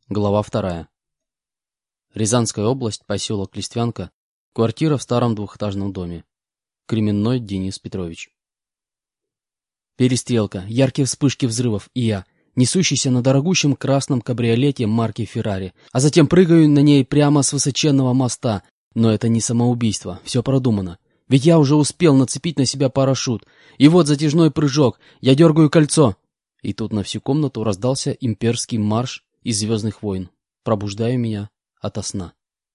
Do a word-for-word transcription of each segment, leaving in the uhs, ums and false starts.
Глава вторая. Рязанская область, поселок Листвянка, квартира в старом двухэтажном доме. Кременной Денис Петрович. Перестрелка, яркие вспышки взрывов, и я, несущийся на дорогущем красном кабриолете марки Феррари, а затем прыгаю на ней прямо с высоченного моста. Но это не самоубийство, все продумано. Ведь я уже успел нацепить на себя парашют. И вот затяжной прыжок, я дергаю кольцо. И тут на всю комнату раздался имперский марш из «Звездных войн», пробуждая меня ото сна.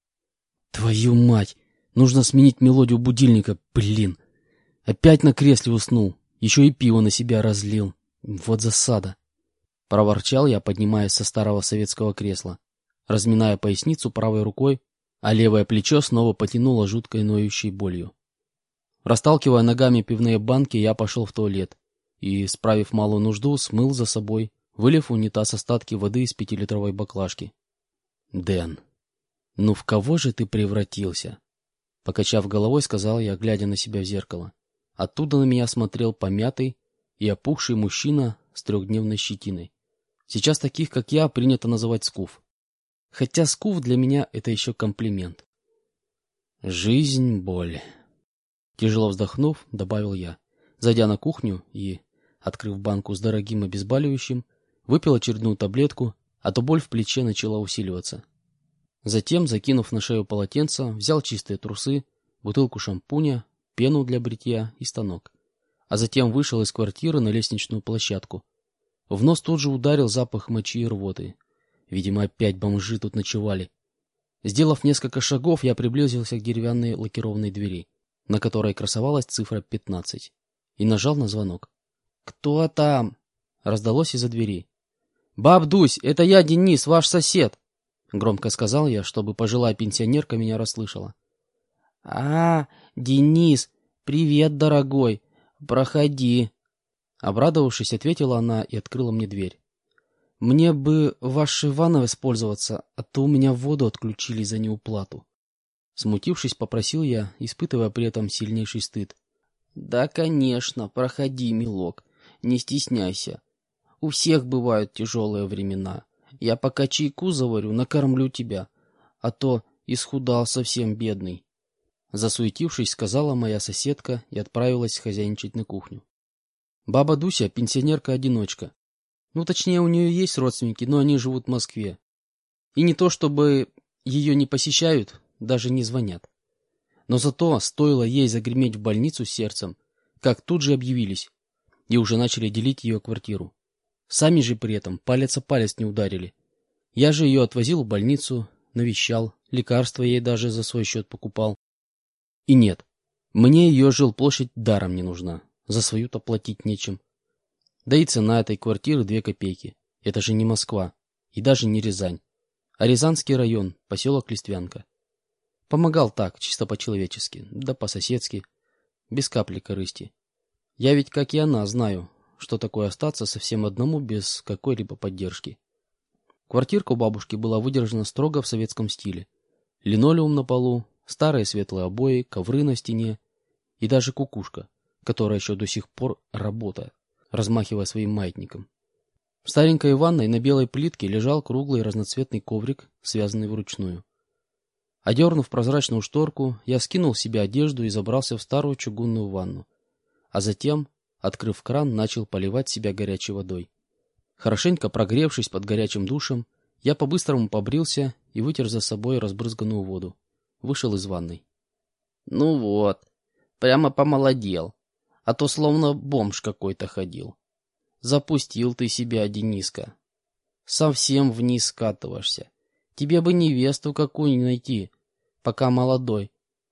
Твою мать! Нужно сменить мелодию будильника, блин! Опять на кресле уснул, еще и пиво на себя разлил. Вот засада! Проворчал я, поднимаясь со старого советского кресла, разминая поясницу правой рукой, а левое плечо снова потянуло жуткой ноющей болью. Расталкивая ногами пивные банки, я пошел в туалет и, справив малую нужду, смыл за собой, вылив в унитаз остатки воды из пятилитровой баклажки. «Дэн, ну в кого же ты превратился?» Покачав головой, сказал я, глядя на себя в зеркало. Оттуда на меня смотрел помятый и опухший мужчина с трехдневной щетиной. Сейчас таких, как я, принято называть скуф. Хотя скуф для меня — это еще комплимент. «Жизнь — боль». Тяжело вздохнув, добавил я, зайдя на кухню и, открыв банку с дорогим обезболивающим, выпил очередную таблетку, а то боль в плече начала усиливаться. Затем, закинув на шею полотенце, взял чистые трусы, бутылку шампуня, пену для бритья и станок. А затем вышел из квартиры на лестничную площадку. В нос тут же ударил запах мочи и рвоты. Видимо, опять бомжи тут ночевали. Сделав несколько шагов, я приблизился к деревянной лакированной двери, на которой красовалась цифра пятнадцать, и нажал на звонок. «Кто там?» — раздалось из-за двери. «Баб Дусь, это я, Денис, ваш сосед!» — громко сказал я, чтобы пожилая пенсионерка меня расслышала. «А, Денис, привет, дорогой, проходи!» Обрадовавшись, ответила она и открыла мне дверь. «Мне бы вашей ванной воспользоваться, а то у меня воду отключили за неуплату». Смутившись, попросил я, испытывая при этом сильнейший стыд. «Да, конечно, проходи, милок, не стесняйся. У всех бывают тяжелые времена. Я пока чайку заварю, накормлю тебя, а то исхудал совсем бедный». Засуетившись, сказала моя соседка и отправилась хозяйничать на кухню. Баба Дуся — пенсионерка-одиночка. Ну, точнее, у нее есть родственники, но они живут в Москве. И не то чтобы ее не посещают, даже не звонят. Но зато стоило ей загреметь в больницу с сердцем, как тут же объявились и уже начали делить ее квартиру. Сами же при этом палец о палец не ударили. Я же ее отвозил в больницу, навещал, лекарства ей даже за свой счет покупал. И нет, мне ее жилплощадь даром не нужна, за свою-то платить нечем. Да и цена этой квартиры две копейки. Это же не Москва и даже не Рязань, а Рязанский район, поселок Листвянка. Помогал так, чисто по-человечески, да по-соседски, без капли корысти. Я ведь, как и она, знаю, что такое остаться совсем одному без какой-либо поддержки. Квартирка у бабушки была выдержана строго в советском стиле. Линолеум на полу, старые светлые обои, ковры на стене и даже кукушка, которая еще до сих пор работает, размахивая своим маятником. В старенькой ванной на белой плитке лежал круглый разноцветный коврик, связанный вручную. Одернув прозрачную шторку, я скинул с себя одежду и забрался в старую чугунную ванну, а затем, открыв кран, начал поливать себя горячей водой. Хорошенько прогревшись под горячим душем, я по-быстрому побрился и вытер за собой разбрызганную воду. Вышел из ванной. «Ну вот, прямо помолодел, а то словно бомж какой-то ходил. Запустил ты себя, Дениска. Совсем вниз скатываешься. Тебе бы невесту какую-нибудь найти, пока молодой.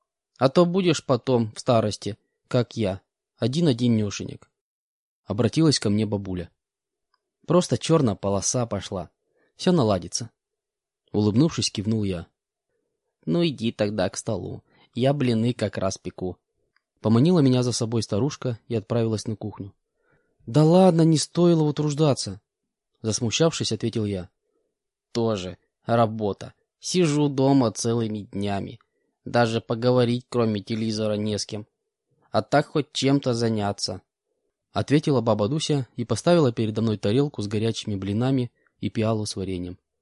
А то будешь потом, в старости, как я, один-одинешенек». Обратилась ко мне бабуля. «Просто черная полоса пошла. Все наладится». Улыбнувшись, кивнул я. «Ну иди тогда к столу. Я блины как раз пеку». Поманила меня за собой старушка и отправилась на кухню. «Да ладно, не стоило утруждаться», — засмущавшись, ответил я. «Тоже работа. Сижу дома целыми днями. Даже поговорить, кроме телевизора, не с кем. А так хоть чем-то заняться», — ответила баба Дуся и поставила передо мной тарелку с горячими блинами и пиалу с вареньем.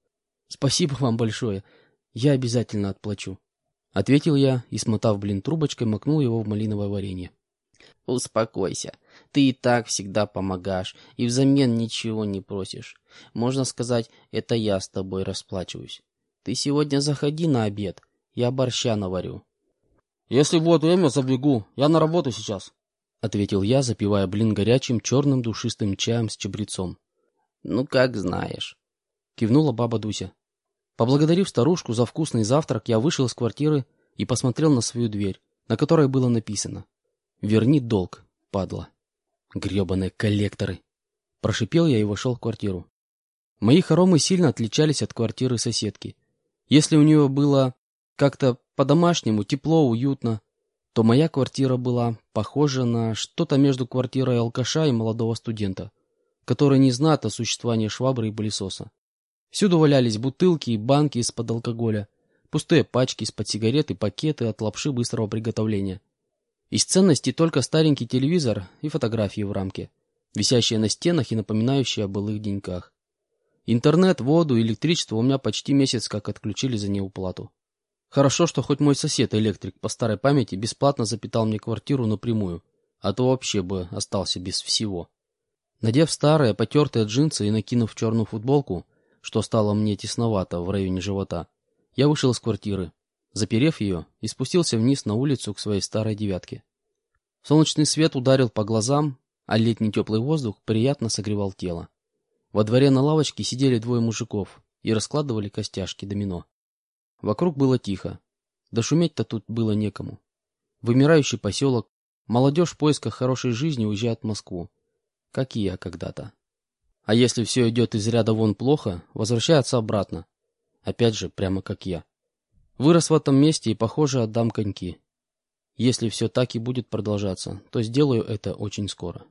Спасибо вам большое. Я обязательно отплачу. Ответил я и, смотав блин трубочкой, макнул его в малиновое варенье. Успокойся. Ты и так всегда помогаешь, и взамен ничего не просишь. Можно сказать, это я с тобой расплачиваюсь. Ты сегодня заходи на обед, я борща наварю. Если будет время, забегу. Я на работу сейчас. Ответил я, запивая блин горячим черным душистым чаем с чабрецом. Ну, как знаешь. Кивнула баба Дуся. Поблагодарив старушку за вкусный завтрак, я вышел из квартиры и посмотрел на свою дверь, на которой было написано: «Верни долг, падла». Гребаные коллекторы. Прошипел я и вошел в квартиру. Мои хоромы сильно отличались от квартиры соседки. Если у нее было как-то по-домашнему, тепло, уютно, то моя квартира была похожа на что-то между квартирой алкаша и молодого студента, который не знает о существовании швабры и пылесоса. Всюду валялись бутылки и банки из-под алкоголя, пустые пачки из-под сигарет и пакеты от лапши быстрого приготовления. Из ценностей только старенький телевизор и фотографии в рамке, висящие на стенах и напоминающие о былых деньках. Интернет, воду и электричество у меня почти месяц как отключили за неуплату. Хорошо, что хоть мой сосед-электрик по старой памяти бесплатно запитал мне квартиру напрямую, а то вообще бы остался без всего. Надев старые потертые джинсы и накинув черную футболку, что стало мне тесновато в районе живота, я вышел из квартиры, заперев ее, и спустился вниз на улицу к своей старой девятке. Солнечный свет ударил по глазам, а летний теплый воздух приятно согревал тело. Во дворе на лавочке сидели двое мужиков и раскладывали костяшки домино. Вокруг было тихо, да шуметь-то тут было некому. Вымирающий поселок, молодежь в поисках хорошей жизни уезжает в Москву, как и я когда-то. А если все идет из ряда вон плохо, возвращается обратно. Опять же, прямо как я. Вырос в этом месте и, похоже, отдам коньки. Если все так и будет продолжаться, то сделаю это очень скоро.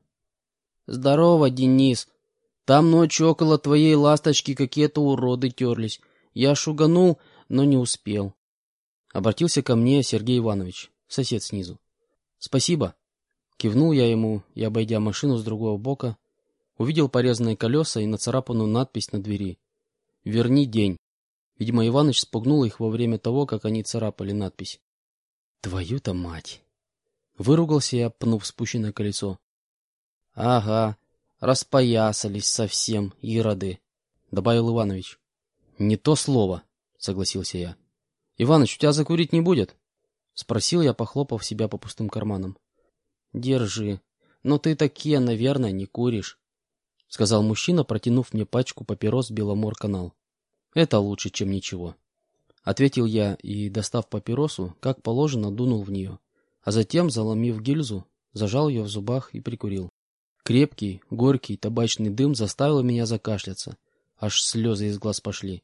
Здорово, Денис. Там ночью около твоей ласточки какие-то уроды терлись. Я шуганул, но не успел. Обратился ко мне Сергей Иванович, сосед снизу. Спасибо. Кивнул я ему и, обойдя машину с другого бока, увидел порезанные колеса и нацарапанную надпись на двери: «Верни день». Видимо, Иваныч спугнул их во время того, как они царапали надпись. Твою-то мать! Выругался я, пнув спущенное колесо. Ага, распоясались совсем, ироды, добавил Иванович. Не то слово, согласился я. Иваныч, у тебя закурить не будет? Спросил я, похлопав себя по пустым карманам. Держи, но ты такие, наверное, не куришь, сказал мужчина, протянув мне пачку папирос Беломор-канал. Это лучше, чем ничего. Ответил я и, достав папиросу, как положено, дунул в нее, а затем, заломив гильзу, зажал ее в зубах и прикурил. Крепкий, горький табачный дым заставил меня закашляться, аж слезы из глаз пошли.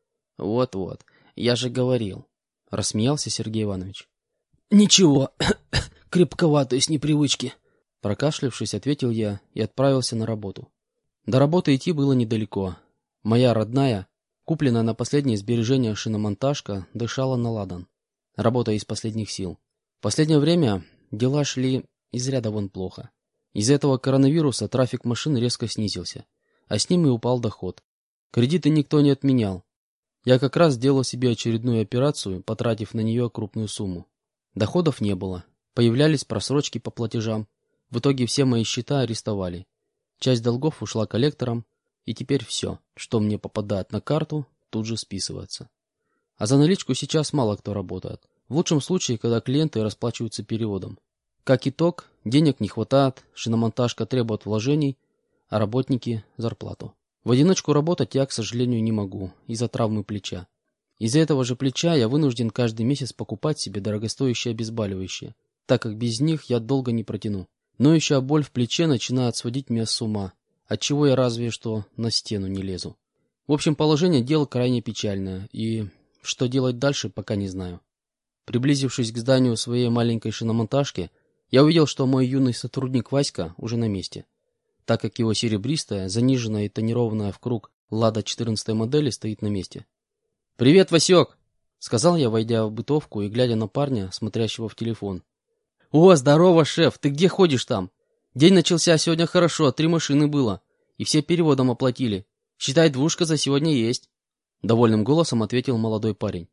Вот-вот, я же говорил, рассмеялся Сергей Иванович. Ничего, крепковато с непривычки. Прокашлявшись, ответил я и отправился на работу. До работы идти было недалеко. Моя родная, купленная на последние сбережения шиномонтажка, дышала на ладан, работая из последних сил. В последнее время дела шли из ряда вон плохо. Из-за этого коронавируса трафик машин резко снизился, а с ним и упал доход. Кредиты никто не отменял. Я как раз сделал себе очередную операцию, потратив на нее крупную сумму. Доходов не было, появлялись просрочки по платежам. В итоге все мои счета арестовали. Часть долгов ушла коллекторам, и теперь все, что мне попадает на карту, тут же списывается. А за наличку сейчас мало кто работает. В лучшем случае, когда клиенты расплачиваются переводом. Как итог, денег не хватает, шиномонтажка требует вложений, а работники – зарплату. В одиночку работать я, к сожалению, не могу из-за травмы плеча. Из-за этого же плеча я вынужден каждый месяц покупать себе дорогостоящие обезболивающие, так как без них я долго не протяну. Ноющая боль в плече начинает сводить меня с ума, отчего я разве что на стену не лезу. В общем, положение дел крайне печальное, и что делать дальше, пока не знаю. Приблизившись к зданию своей маленькой шиномонтажки, я увидел, что мой юный сотрудник Васька уже на месте, так как его серебристая, заниженная и тонированная в круг Лада четырнадцатой модели стоит на месте. «Привет, Васек!» — сказал я, войдя в бытовку и глядя на парня, смотрящего в телефон. «О, здорово, шеф! Ты где ходишь там? День начался сегодня хорошо, три машины было, и все переводом оплатили. Считай, двушка за сегодня есть». Довольным голосом ответил молодой парень.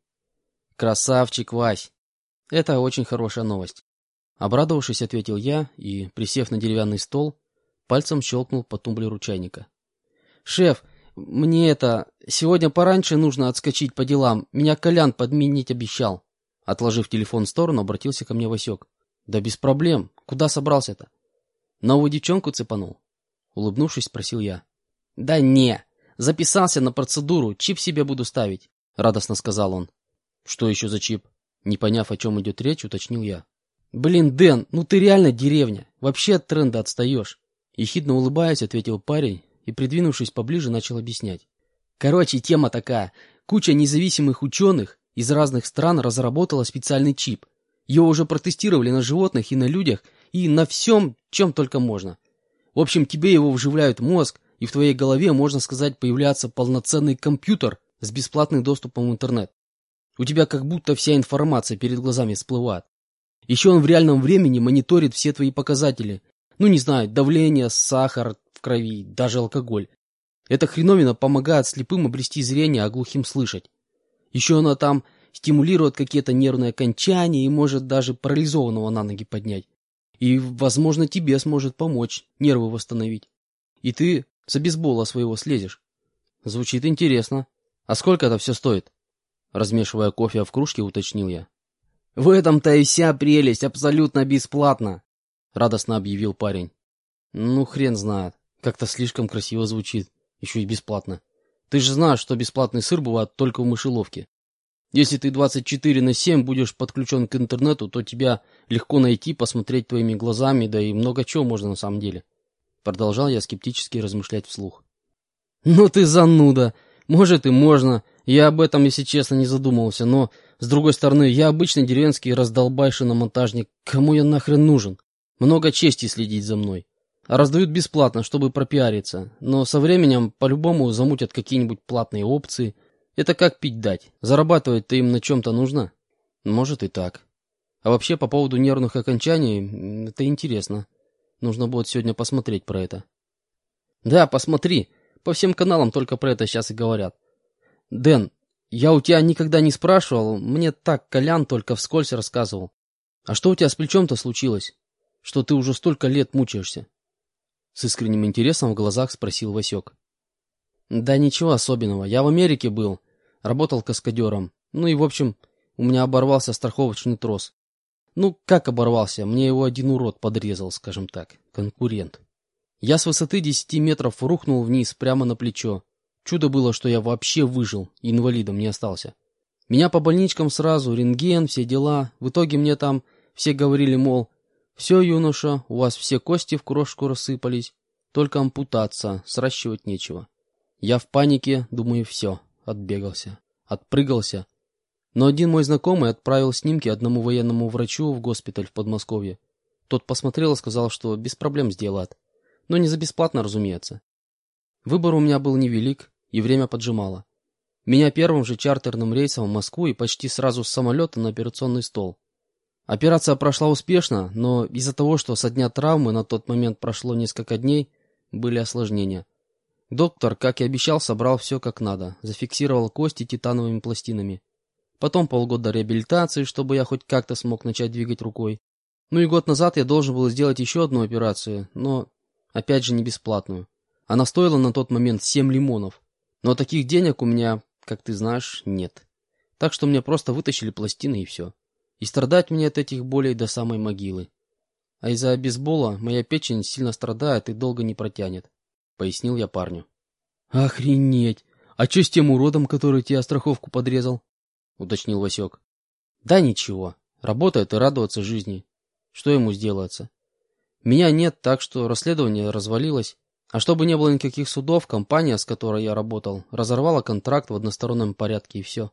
Красавчик, Вась. Это очень хорошая новость. Обрадовавшись, ответил я и, присев на деревянный стол, пальцем щелкнул по тумблеру чайника. «Шеф, мне это... Сегодня пораньше нужно отскочить по делам. Меня Колян подменить обещал». Отложив телефон в сторону, обратился ко мне Васек. «Да без проблем. Куда собрался-то?» «Новую девчонку цепанул?» Улыбнувшись, спросил я. «Да не. Записался на процедуру. Чип себе буду ставить», — радостно сказал он. «Что еще за чип?» Не поняв, о чем идет речь, уточнил я. «Блин, Дэн, ну ты реально деревня. Вообще от тренда отстаешь». Ехидно улыбаясь, ответил парень и, придвинувшись поближе, начал объяснять. Короче, тема такая. Куча независимых ученых из разных стран разработала специальный чип. Его уже протестировали на животных и на людях, и на всем, чем только можно. В общем, тебе его вживляют в мозг, и в твоей голове, можно сказать, появляется полноценный компьютер с бесплатным доступом в интернет. У тебя как будто вся информация перед глазами всплывает. Еще он в реальном времени мониторит все твои показатели. Ну, не знаю, давление, сахар в крови, даже алкоголь. Эта хреновина помогает слепым обрести зрение, а глухим слышать. Еще она там стимулирует какие-то нервные окончания и может даже парализованного на ноги поднять. И, возможно, тебе сможет помочь нервы восстановить. И ты с обезбола своего слезешь. Звучит интересно. А сколько это все стоит? Размешивая кофе в кружке, уточнил я. В этом-то и вся прелесть, абсолютно бесплатно, радостно объявил парень. Ну, хрен знает. Как-то слишком красиво звучит. Еще и бесплатно. Ты же знаешь, что бесплатный сыр бывает только в мышеловке. Если ты двадцать четыре на семь будешь подключен к интернету, то тебя легко найти, посмотреть твоими глазами, да и много чего можно на самом деле. Продолжал я скептически размышлять вслух. Ну ты зануда. Может и можно. Я об этом, если честно, не задумывался. Но, с другой стороны, я обычный деревенский раздолбай-шиномонтажник. Кому я нахрен нужен? Много чести следить за мной. А раздают бесплатно, чтобы пропиариться. Но со временем по-любому замутят какие-нибудь платные опции. Это как пить дать. Зарабатывать-то им на чем-то нужно? Может и так. А вообще, по поводу нервных окончаний, это интересно. Нужно будет сегодня посмотреть про это. Да, посмотри. По всем каналам только про это сейчас и говорят. Дэн, я у тебя никогда не спрашивал. Мне так Колян только вскользь рассказывал. А что у тебя с плечом-то случилось? Что ты уже столько лет мучаешься? С искренним интересом в глазах спросил Васек. Да ничего особенного. Я в Америке был. Работал каскадером. Ну и, в общем, у меня оборвался страховочный трос. Ну, как оборвался? Мне его один урод подрезал, скажем так. Конкурент. Я с высоты десяти метров рухнул вниз прямо на плечо. Чудо было, что я вообще выжил и инвалидом не остался. Меня по больничкам сразу, рентген, все дела. В итоге мне там все говорили, мол, все, юноша, у вас все кости в крошку рассыпались. Только ампутация, сращивать нечего. Я в панике, думаю, все, отбегался, отпрыгался. Но один мой знакомый отправил снимки одному военному врачу в госпиталь в Подмосковье. Тот посмотрел и сказал, что без проблем сделает. Но не за бесплатно, разумеется. Выбор у меня был невелик, и время поджимало. Меня первым же чартерным рейсом в Москву и почти сразу с самолета на операционный стол. Операция прошла успешно, но из-за того, что со дня травмы на тот момент прошло несколько дней, были осложнения. Доктор, как и обещал, собрал все как надо, зафиксировал кости титановыми пластинами. Потом полгода реабилитации, чтобы я хоть как-то смог начать двигать рукой. Ну и год назад я должен был сделать еще одну операцию, но, опять же, не бесплатную. Она стоила на тот момент семь лимонов. Но таких денег у меня, как ты знаешь, нет. Так что мне просто вытащили пластины и все. И страдать мне от этих болей до самой могилы. А из-за бейсбола моя печень сильно страдает и долго не протянет, пояснил я парню. Охренеть! А что с тем уродом, который тебе страховку подрезал? Уточнил Васек. Да ничего, работает и радоваться жизни. Что ему сделается? Меня нет, так что расследование развалилось. А чтобы не было никаких судов, компания, с которой я работал, разорвала контракт в одностороннем порядке и все.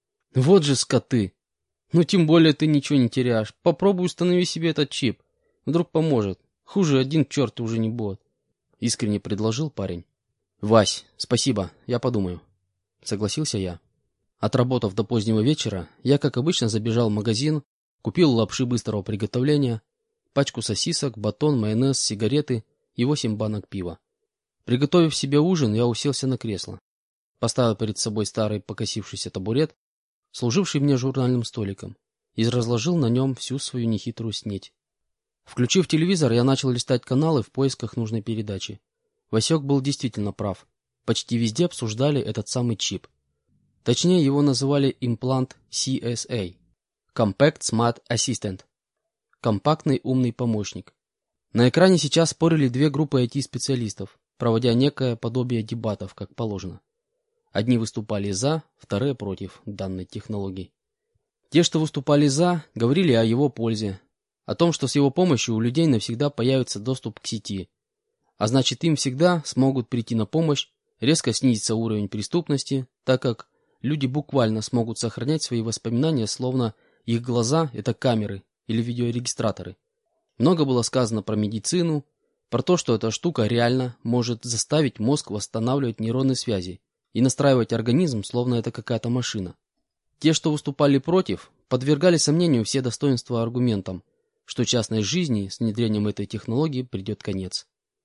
Вот же скоты! Ну тем более ты ничего не теряешь. Попробуй установи себе этот чип. Вдруг поможет. Хуже один черт уже не будет. Искренне предложил парень. Вась, спасибо, я подумаю. Согласился я. Отработав до позднего вечера, я, как обычно, забежал в магазин, купил лапши быстрого приготовления, пачку сосисок, батон, майонез, сигареты и восемь банок пива. Приготовив себе ужин, я уселся на кресло. поставил перед собой старый покосившийся табурет, служивший мне журнальным столиком, и разложил на нем всю свою нехитрую снеть. Включив телевизор, я начал листать каналы в поисках нужной передачи. Васек был действительно прав. Почти везде обсуждали этот самый чип. Точнее, его называли имплант си эс эй – Compact Smart Assistant – компактный умный помощник. На экране сейчас спорили две группы ай ти-специалистов, проводя некое подобие дебатов, как положено. Одни выступали за, вторые против данной технологии. Те, что выступали за, говорили о его пользе, о том, что с его помощью у людей навсегда появится доступ к сети, а значит, им всегда смогут прийти на помощь, резко снизится уровень преступности, так как люди буквально смогут сохранять свои воспоминания, словно их глаза – это камеры или видеорегистраторы. Много было сказано про медицину, про то, что эта штука реально может заставить мозг восстанавливать нейронные связи и настраивать организм, словно это какая-то машина. Те, что выступали против, подвергали сомнению все достоинства аргументам, что частной жизни с внедрением этой технологии придет конец.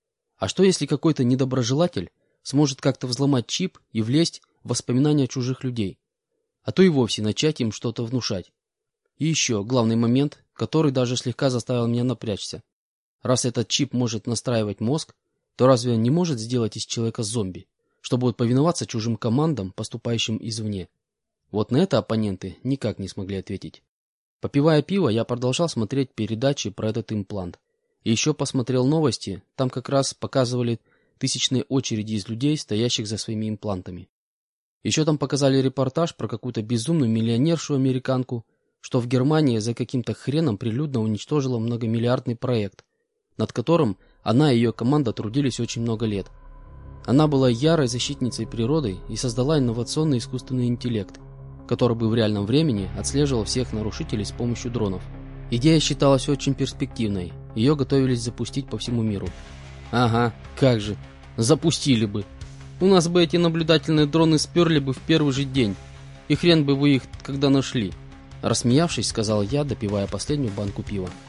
А что если какой-то недоброжелатель сможет как-то взломать чип и влезть в воспоминания чужих людей, а то и вовсе начать им что-то внушать? И еще главный момент, который даже слегка заставил меня напрячься. Раз этот чип может настраивать мозг, то разве он не может сделать из человека зомби, что будет повиноваться чужим командам, поступающим извне? Вот на это оппоненты никак не смогли ответить. Попивая пиво, я продолжал смотреть передачи про этот имплант. И еще посмотрел новости, там как раз показывали тысячные очереди из людей, стоящих за своими имплантами. Еще там показали репортаж про какую-то безумную миллионершу-американку, что в Германии за каким-то хреном прилюдно уничтожила многомиллиардный проект, над которым она и ее команда трудились очень много лет. Она была ярой защитницей природы и создала инновационный искусственный интеллект, который бы в реальном времени отслеживал всех нарушителей с помощью дронов. Идея считалась очень перспективной, ее готовились запустить по всему миру. Ага, как же, запустили бы. У нас бы эти наблюдательные дроны сперли бы в первый же день, и хрен бы вы их когда нашли. Рассмеявшись, сказал я, допивая последнюю банку пива.